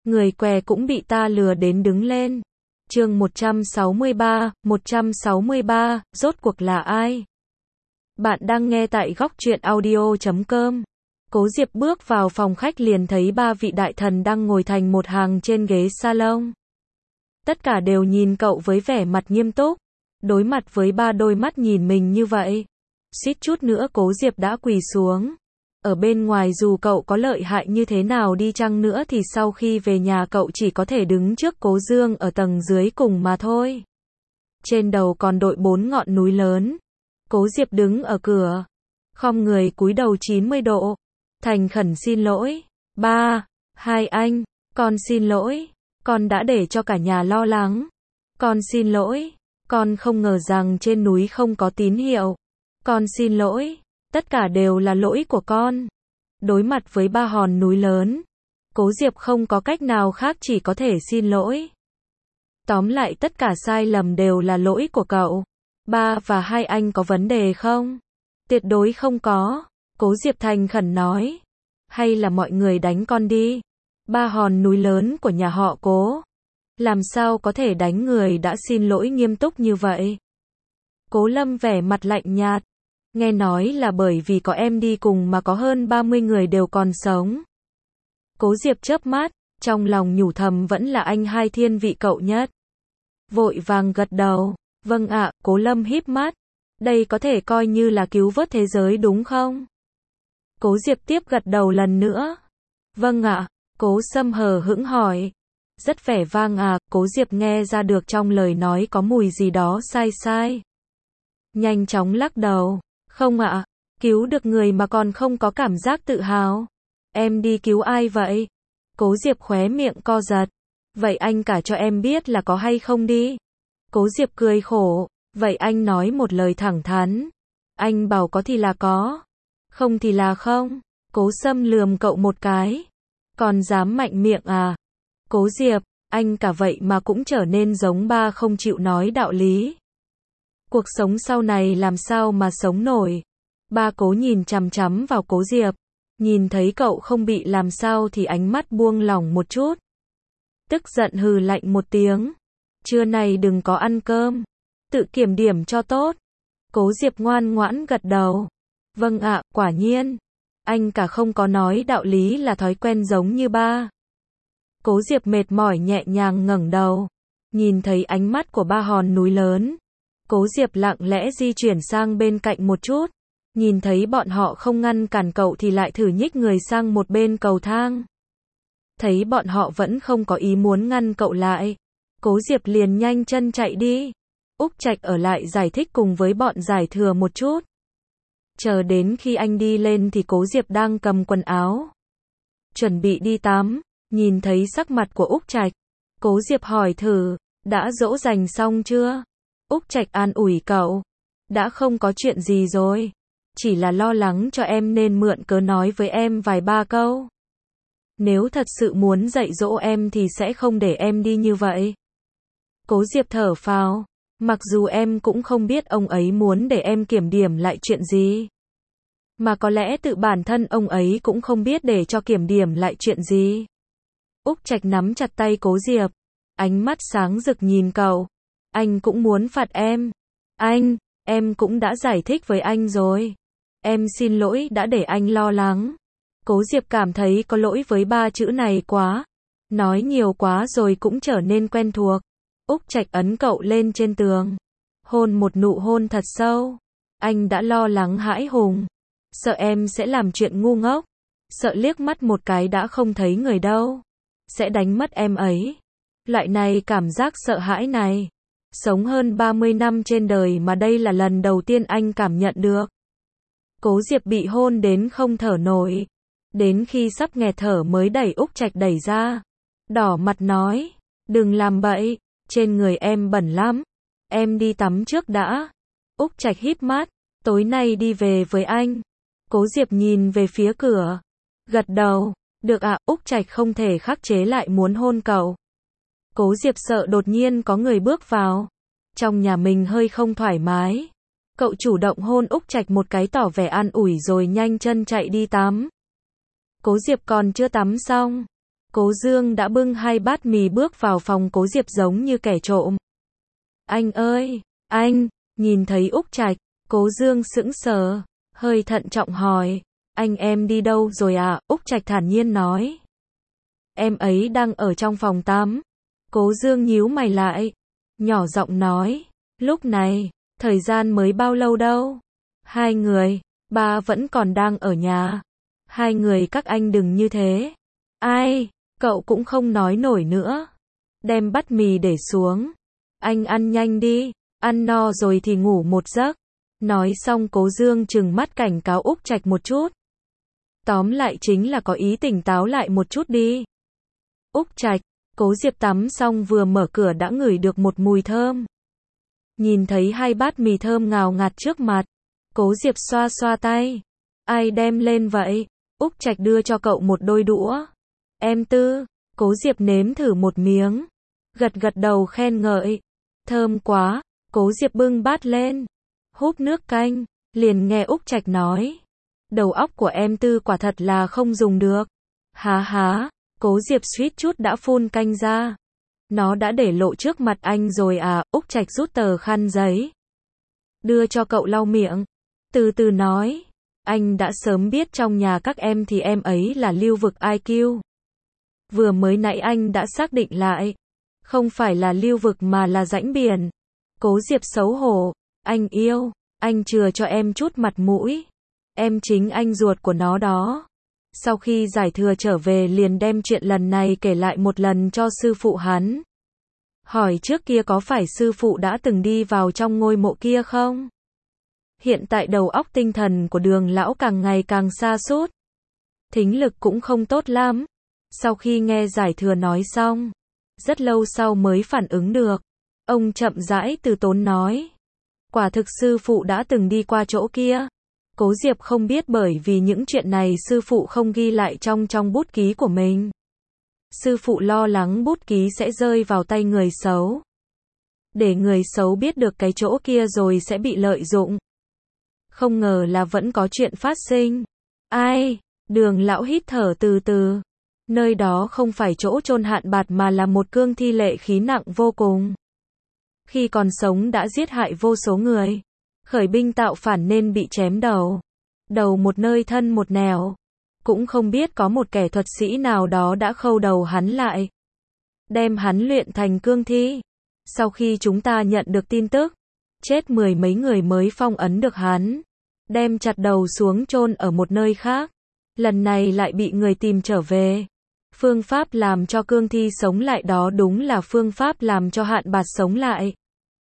Người què cũng bị ta lừa đến đứng lên. Chương 163, rốt cuộc là ai? Bạn đang nghe tại góc truyện audio.com. Cố Diệp bước vào phòng khách liền thấy ba vị đại thần đang ngồi thành một hàng trên ghế salon. Tất cả đều nhìn cậu với vẻ mặt nghiêm túc. Đối mặt với ba đôi mắt nhìn mình như vậy, suýt chút nữa Cố Diệp đã quỳ xuống. Ở bên ngoài dù cậu có lợi hại như thế nào đi chăng nữa thì sau khi về nhà cậu chỉ có thể đứng trước Cố Dương ở tầng dưới cùng mà thôi. Trên đầu còn đội 4 ngọn núi lớn. Cố Diệp đứng ở cửa, khom người cúi đầu 90 độ, thành khẩn xin lỗi. Ba, hai anh, con xin lỗi, con đã để cho cả nhà lo lắng. Con xin lỗi, con không ngờ rằng trên núi không có tín hiệu. Con xin lỗi, tất cả đều là lỗi của con. Đối mặt với ba hòn núi lớn, Cố Diệp không có cách nào khác chỉ có thể xin lỗi. Tóm lại tất cả sai lầm đều là lỗi của cậu. Ba và hai anh có vấn đề không? Tuyệt đối không có. Cố Diệp thành khẩn nói. Hay là mọi người đánh con đi? Ba hòn núi lớn của nhà họ Cố. Làm sao có thể đánh người đã xin lỗi nghiêm túc như vậy? Cố Lâm vẻ mặt lạnh nhạt. Nghe nói là bởi vì có em đi cùng mà có hơn 30 người đều còn sống. Cố Diệp chớp mắt, trong lòng nhủ thầm vẫn là anh hai thiên vị cậu nhất. Vội vàng gật đầu. Vâng ạ. Cố Lâm híp mắt. Đây có thể coi như là cứu vớt thế giới đúng không? Cố Diệp tiếp gật đầu lần nữa. Vâng ạ. Cố Sâm hờ hững hỏi. Rất vẻ vang à. Cố Diệp nghe ra được trong lời nói có mùi gì đó sai sai. Nhanh chóng lắc đầu. Không ạ. Cứu được người mà còn không có cảm giác tự hào. Em đi cứu ai vậy? Cố Diệp khóe miệng co giật. Vậy anh cả cho em biết là có hay không đi. Cố Diệp cười khổ. Vậy anh nói một lời thẳng thắn. Anh bảo có thì là có. Không thì là không. Cố Sâm lườm cậu một cái. Còn dám mạnh miệng à? Cố Diệp, anh cả vậy mà cũng trở nên giống ba không chịu nói đạo lý. Cuộc sống sau này làm sao mà sống nổi. Ba Cố nhìn chằm chằm vào Cố Diệp. Nhìn thấy cậu không bị làm sao thì ánh mắt buông lỏng một chút. Tức giận hừ lạnh một tiếng. Trưa này đừng có ăn cơm. Tự kiểm điểm cho tốt. Cố Diệp ngoan ngoãn gật đầu. Vâng ạ, quả nhiên. Anh cả không có nói đạo lý là thói quen giống như ba. Cố Diệp mệt mỏi nhẹ nhàng ngẩng đầu. Nhìn thấy ánh mắt của ba hòn núi lớn. Cố Diệp lặng lẽ di chuyển sang bên cạnh một chút. Nhìn thấy bọn họ không ngăn cản cậu thì lại thử nhích người sang một bên cầu thang. Thấy bọn họ vẫn không có ý muốn ngăn cậu lại. Cố Diệp liền nhanh chân chạy đi. Úc Trạch ở lại giải thích cùng với bọn giải thừa một chút. Chờ đến khi anh đi lên thì Cố Diệp đang cầm quần áo. Chuẩn bị đi tắm. Nhìn thấy sắc mặt của Úc Trạch. Cố Diệp hỏi thử. Đã dỗ dành xong chưa? Úc Trạch an ủi cậu. Đã không có chuyện gì rồi. Chỉ là lo lắng cho em nên mượn cớ nói với em vài ba câu. Nếu thật sự muốn dạy dỗ em thì sẽ không để em đi như vậy. Cố Diệp thở phào. Mặc dù em cũng không biết ông ấy muốn để em kiểm điểm lại chuyện gì. Mà có lẽ tự bản thân ông ấy cũng không biết để cho kiểm điểm lại chuyện gì. Úc Trạch nắm chặt tay Cố Diệp. Ánh mắt sáng rực nhìn cậu. Anh cũng muốn phạt em. Anh, em cũng đã giải thích với anh rồi. Em xin lỗi đã để anh lo lắng. Cố Diệp cảm thấy có lỗi với ba chữ này quá. Nói nhiều quá rồi cũng trở nên quen thuộc. Úc Trạch ấn cậu lên trên tường. Hôn một nụ hôn thật sâu. Anh đã lo lắng hãi hùng. Sợ em sẽ làm chuyện ngu ngốc. Sợ liếc mắt một cái đã không thấy người đâu. Sẽ đánh mất em ấy. Loại này cảm giác sợ hãi này. Sống hơn 30 năm trên đời mà đây là lần đầu tiên anh cảm nhận được. Cố Diệp bị hôn đến không thở nổi. Đến khi sắp nghẹt thở mới đẩy Úc Trạch đẩy ra. Đỏ mặt nói. Đừng làm bậy. Trên người em bẩn lắm. Em đi tắm trước đã. Úc Trạch híp mắt. Tối nay đi về với anh. Cố Diệp nhìn về phía cửa. Gật đầu. Được ạ. Úc Trạch không thể khắc chế lại muốn hôn cậu. Cố Diệp sợ đột nhiên có người bước vào. Trong nhà mình hơi không thoải mái. Cậu chủ động hôn Úc Trạch một cái tỏ vẻ an ủi rồi nhanh chân chạy đi tắm. Cố Diệp còn chưa tắm xong. Cố Dương đã bưng 2 bát mì bước vào phòng Cố Diệp giống như kẻ trộm. Anh ơi, anh, nhìn thấy Úc Trạch, Cố Dương sững sờ, hơi thận trọng hỏi, anh em đi đâu rồi à? Úc Trạch thản nhiên nói. Em ấy đang ở trong phòng tắm. Cố Dương nhíu mày lại, nhỏ giọng nói, lúc này, thời gian mới bao lâu đâu? 2 người, ba vẫn còn đang ở nhà. 2 người các anh đừng như thế. Ai, cậu cũng không nói nổi nữa. Đem bát mì để xuống. Anh ăn nhanh đi, ăn no rồi thì ngủ một giấc. Nói xong Cố Dương trừng mắt cảnh cáo Úc Trạch một chút. Tóm lại chính là có ý tỉnh táo lại một chút đi. Úc Trạch, Cố Diệp tắm xong vừa mở cửa đã ngửi được một mùi thơm. Nhìn thấy 2 bát mì thơm ngào ngạt trước mặt, Cố Diệp xoa xoa tay. Ai đem lên vậy? Úc Trạch đưa cho cậu một đôi đũa. Em Tư, Cố Diệp nếm thử một miếng. Gật gật đầu khen ngợi. Thơm quá, Cố Diệp bưng bát lên. Húp nước canh, liền nghe Úc Trạch nói. Đầu óc của em Tư quả thật là không dùng được. Há há, Cố Diệp suýt chút đã phun canh ra. Nó đã để lộ trước mặt anh rồi à? Úc Trạch rút tờ khăn giấy. Đưa cho cậu lau miệng. Từ từ nói. Anh đã sớm biết trong nhà các em thì em ấy là lưu vực IQ. Vừa mới nãy anh đã xác định lại. Không phải là lưu vực mà là rãnh biển. Cố Diệp xấu hổ. Anh yêu, anh chừa cho em chút mặt mũi. Em chính anh ruột của nó đó. Sau khi giải thừa trở về liền đem chuyện lần này kể lại một lần cho sư phụ hắn. Hỏi trước kia có phải sư phụ đã từng đi vào trong ngôi mộ kia không? Hiện tại đầu óc tinh thần của Đường lão càng ngày càng sa sút. Thính lực cũng không tốt lắm. Sau khi nghe giải thừa nói xong, rất lâu sau mới phản ứng được. Ông chậm rãi từ tốn nói. Quả thực sư phụ đã từng đi qua chỗ kia. Cố Diệp không biết bởi vì những chuyện này sư phụ không ghi lại trong bút ký của mình. Sư phụ lo lắng bút ký sẽ rơi vào tay người xấu. Để người xấu biết được cái chỗ kia rồi sẽ bị lợi dụng. Không ngờ là vẫn có chuyện phát sinh. Ai? Đường lão hít thở từ từ. Nơi đó không phải chỗ chôn Hạn Bạt mà là một cương thi lệ khí nặng vô cùng. Khi còn sống đã giết hại vô số người. Khởi binh tạo phản nên bị chém đầu. Đầu một nơi thân một nẻo. Cũng không biết có một kẻ thuật sĩ nào đó đã khâu đầu hắn lại. Đem hắn luyện thành cương thi. Sau khi chúng ta nhận được tin tức, chết 10 mấy người mới phong ấn được hắn. Đem chặt đầu xuống chôn ở một nơi khác. Lần này lại bị người tìm trở về. Phương pháp làm cho cương thi sống lại đó đúng là phương pháp làm cho Hạn Bạt sống lại.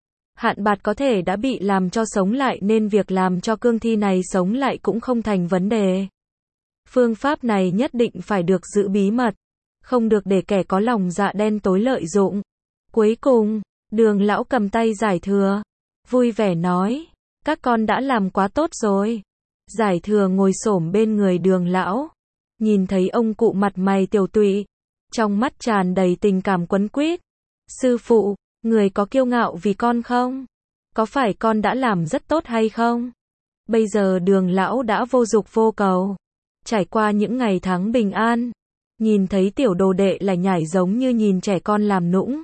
Hạn Bạt có thể đã bị làm cho sống lại nên việc làm cho cương thi này sống lại cũng không thành vấn đề. Phương pháp này nhất định phải được giữ bí mật, không được để kẻ có lòng dạ đen tối lợi dụng. Cuối cùng, Đường lão cầm tay Giải Thừa, vui vẻ nói, các con đã làm quá tốt rồi. Giải Thừa ngồi xổm bên người Đường lão, nhìn thấy ông cụ mặt mày tiều tụy, trong mắt tràn đầy tình cảm quấn quýt. Sư phụ, người có kiêu ngạo vì con không? Có phải con đã làm rất tốt hay không? Bây giờ Đường lão đã vô dục vô cầu. Trải qua những ngày tháng bình an, nhìn thấy tiểu đồ đệ lại nhảy giống như nhìn trẻ con làm nũng.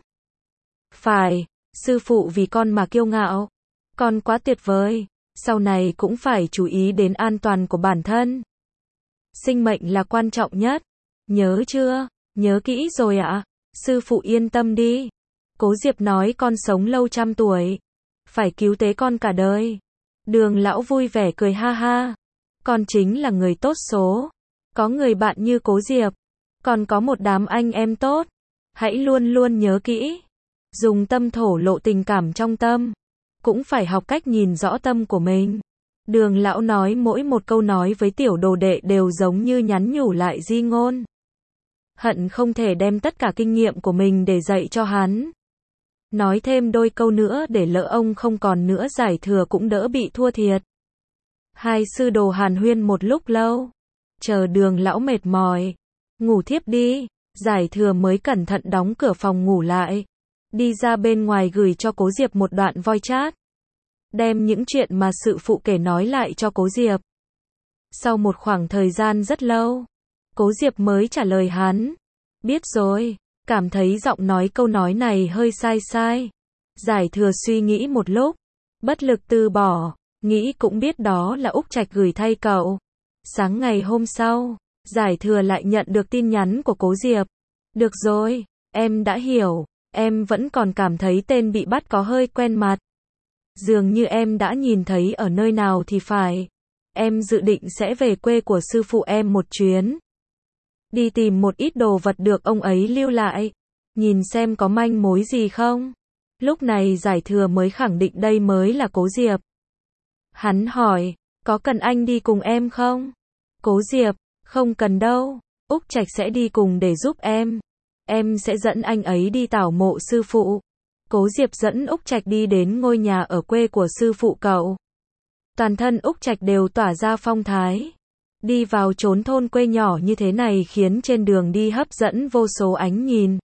Phải, sư phụ vì con mà kiêu ngạo. Con quá tuyệt vời, sau này cũng phải chú ý đến an toàn của bản thân. Sinh mệnh là quan trọng nhất. Nhớ chưa? Nhớ kỹ rồi ạ. Sư phụ yên tâm đi. Cố Diệp nói con sống lâu trăm tuổi. Phải cứu tế con cả đời. Đường lão vui vẻ cười ha ha. Con chính là người tốt số. Có người bạn như Cố Diệp. Còn có một đám anh em tốt. Hãy luôn luôn nhớ kỹ. Dùng tâm thổ lộ tình cảm trong tâm. Cũng phải học cách nhìn rõ tâm của mình. Đường lão nói mỗi một câu nói với tiểu đồ đệ đều giống như nhắn nhủ lại di ngôn. Hận không thể đem tất cả kinh nghiệm của mình để dạy cho hắn. Nói thêm đôi câu nữa để lỡ ông không còn nữa Giải Thừa cũng đỡ bị thua thiệt. Hai sư đồ hàn huyên một lúc lâu. Chờ Đường lão mệt mỏi. Ngủ thiếp đi. Giải Thừa mới cẩn thận đóng cửa phòng ngủ lại. Đi ra bên ngoài gửi cho Cố Diệp một đoạn voice chat. Đem những chuyện mà sự phụ kể nói lại cho Cố Diệp. Sau một khoảng thời gian rất lâu, Cố Diệp mới trả lời hắn. Biết rồi, cảm thấy giọng nói câu nói này hơi sai sai. Giải Thừa suy nghĩ một lúc, bất lực từ bỏ, nghĩ cũng biết đó là Úc Trạch gửi thay cậu. Sáng ngày hôm sau, Giải Thừa lại nhận được tin nhắn của Cố Diệp. Được rồi, em đã hiểu, em vẫn còn cảm thấy tên bị bắt có hơi quen mặt. Dường như em đã nhìn thấy ở nơi nào thì phải. Em dự định sẽ về quê của sư phụ em một chuyến. Đi tìm một ít đồ vật được ông ấy lưu lại. Nhìn xem có manh mối gì không. Lúc này Giải Thừa mới khẳng định đây mới là Cố Diệp. Hắn hỏi, có cần anh đi cùng em không? Cố Diệp, không cần đâu, Úc Trạch sẽ đi cùng để giúp em. Em sẽ dẫn anh ấy đi tảo mộ sư phụ. Cố Diệp dẫn Úc Trạch đi đến ngôi nhà ở quê của sư phụ cậu. Toàn thân Úc Trạch đều tỏa ra phong thái. Đi vào chốn thôn quê nhỏ như thế này khiến trên đường đi hấp dẫn vô số ánh nhìn.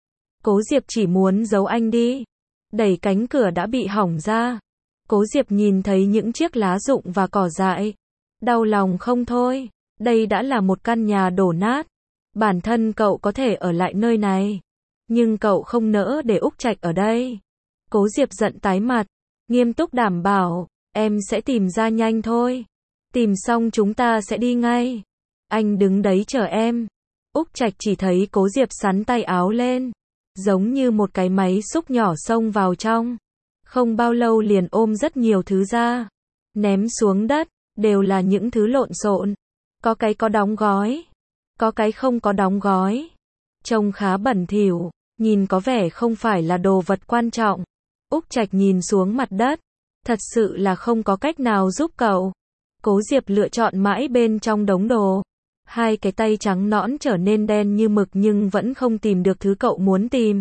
Cố Diệp chỉ muốn giấu anh đi. Đẩy cánh cửa đã bị hỏng ra. Cố Diệp nhìn thấy những chiếc lá rụng và cỏ dại. Đau lòng không thôi. Đây đã là một căn nhà đổ nát. Bản thân cậu có thể ở lại nơi này. Nhưng cậu không nỡ để Úc Trạch ở đây. Cố Diệp giận tái mặt. Nghiêm túc đảm bảo, em sẽ tìm ra nhanh thôi. Tìm xong chúng ta sẽ đi ngay. Anh đứng đấy chờ em. Úc Trạch chỉ thấy Cố Diệp xắn tay áo lên. Giống như một cái máy xúc nhỏ xông vào trong. Không bao lâu liền ôm rất nhiều thứ ra. Ném xuống đất, đều là những thứ lộn xộn. Có cái có đóng gói. Có cái không có đóng gói. Trông khá bẩn thỉu, nhìn có vẻ không phải là đồ vật quan trọng. Úc Trạch nhìn xuống mặt đất. Thật sự là không có cách nào giúp cậu. Cố Diệp lựa chọn mãi bên trong đống đồ. Hai cái tay trắng nõn trở nên đen như mực nhưng vẫn không tìm được thứ cậu muốn tìm.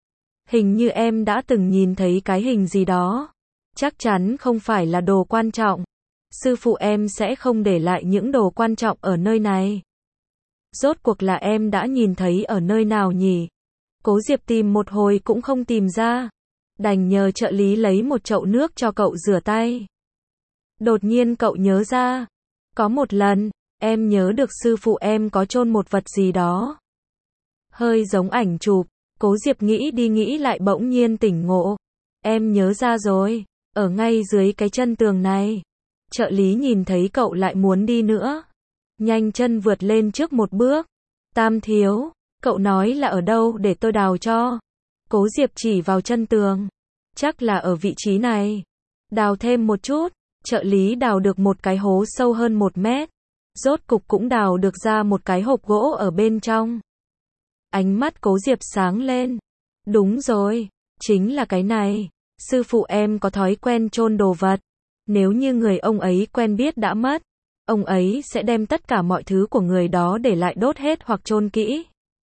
Hình như em đã từng nhìn thấy cái hình gì đó. Chắc chắn không phải là đồ quan trọng. Sư phụ em sẽ không để lại những đồ quan trọng ở nơi này. Rốt cuộc là em đã nhìn thấy ở nơi nào nhỉ? Cố Diệp tìm một hồi cũng không tìm ra. Đành nhờ trợ lý lấy một chậu nước cho cậu rửa tay. Đột nhiên cậu nhớ ra. Có một lần, em nhớ được sư phụ em có chôn một vật gì đó. Hơi giống ảnh chụp. Cố Diệp nghĩ đi nghĩ lại bỗng nhiên tỉnh ngộ. Em nhớ ra rồi, ở ngay dưới cái chân tường này. Trợ lý nhìn thấy cậu lại muốn đi nữa. Nhanh chân vượt lên trước một bước. Tam thiếu, cậu nói là ở đâu để tôi đào cho. Cố Diệp chỉ vào chân tường. Chắc là ở vị trí này. Đào thêm một chút. Trợ lý đào được một cái hố sâu hơn 1 mét. Rốt cục cũng đào được ra một cái hộp gỗ ở bên trong. Ánh mắt Cố Diệp sáng lên. Đúng rồi, chính là cái này. Sư phụ em có thói quen chôn đồ vật. Nếu như người ông ấy quen biết đã mất, ông ấy sẽ đem tất cả mọi thứ của người đó để lại đốt hết hoặc chôn kỹ.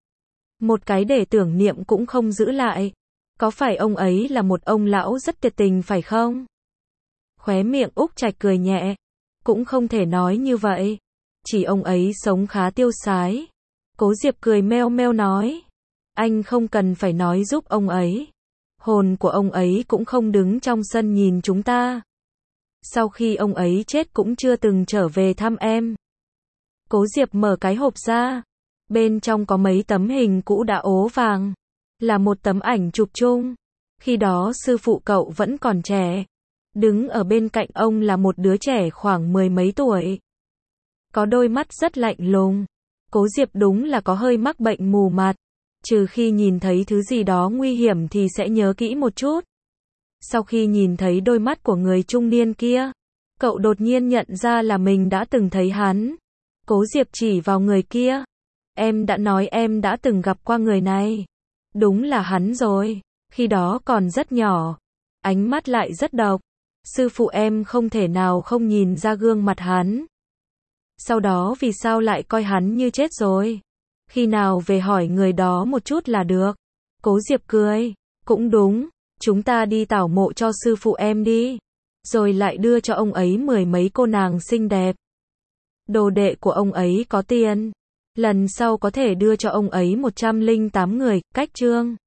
Một cái để tưởng niệm cũng không giữ lại. Có phải ông ấy là một ông lão rất tuyệt tình phải không? Khóe miệng Úc Trạch cười nhẹ. Cũng không thể nói như vậy. Chỉ ông ấy sống khá tiêu sái. Cố Diệp cười meo meo nói. Anh không cần phải nói giúp ông ấy. Hồn của ông ấy cũng không đứng trong sân nhìn chúng ta. Sau khi ông ấy chết cũng chưa từng trở về thăm em. Cố Diệp mở cái hộp ra. Bên trong có mấy tấm hình cũ đã ố vàng. Là một tấm ảnh chụp chung. Khi đó sư phụ cậu vẫn còn trẻ. Đứng ở bên cạnh ông là một đứa trẻ khoảng 10 mấy tuổi. Có đôi mắt rất lạnh lùng. Cố Diệp đúng là có hơi mắc bệnh mù mặt. Trừ khi nhìn thấy thứ gì đó nguy hiểm thì sẽ nhớ kỹ một chút. Sau khi nhìn thấy đôi mắt của người trung niên kia, cậu đột nhiên nhận ra là mình đã từng thấy hắn. Cố Diệp chỉ vào người kia. Em đã nói em đã từng gặp qua người này. Đúng là hắn rồi. Khi đó còn rất nhỏ. Ánh mắt lại rất độc. Sư phụ em không thể nào không nhìn ra gương mặt hắn. Sau đó vì sao lại coi hắn như chết rồi? Khi nào về hỏi người đó một chút là được. Cố Diệp cười. Cũng đúng. Chúng ta đi tảo mộ cho sư phụ em đi. Rồi lại đưa cho ông ấy 10 mấy cô nàng xinh đẹp. Đồ đệ của ông ấy có tiền. Lần sau có thể đưa cho ông ấy 108 người, cách chương.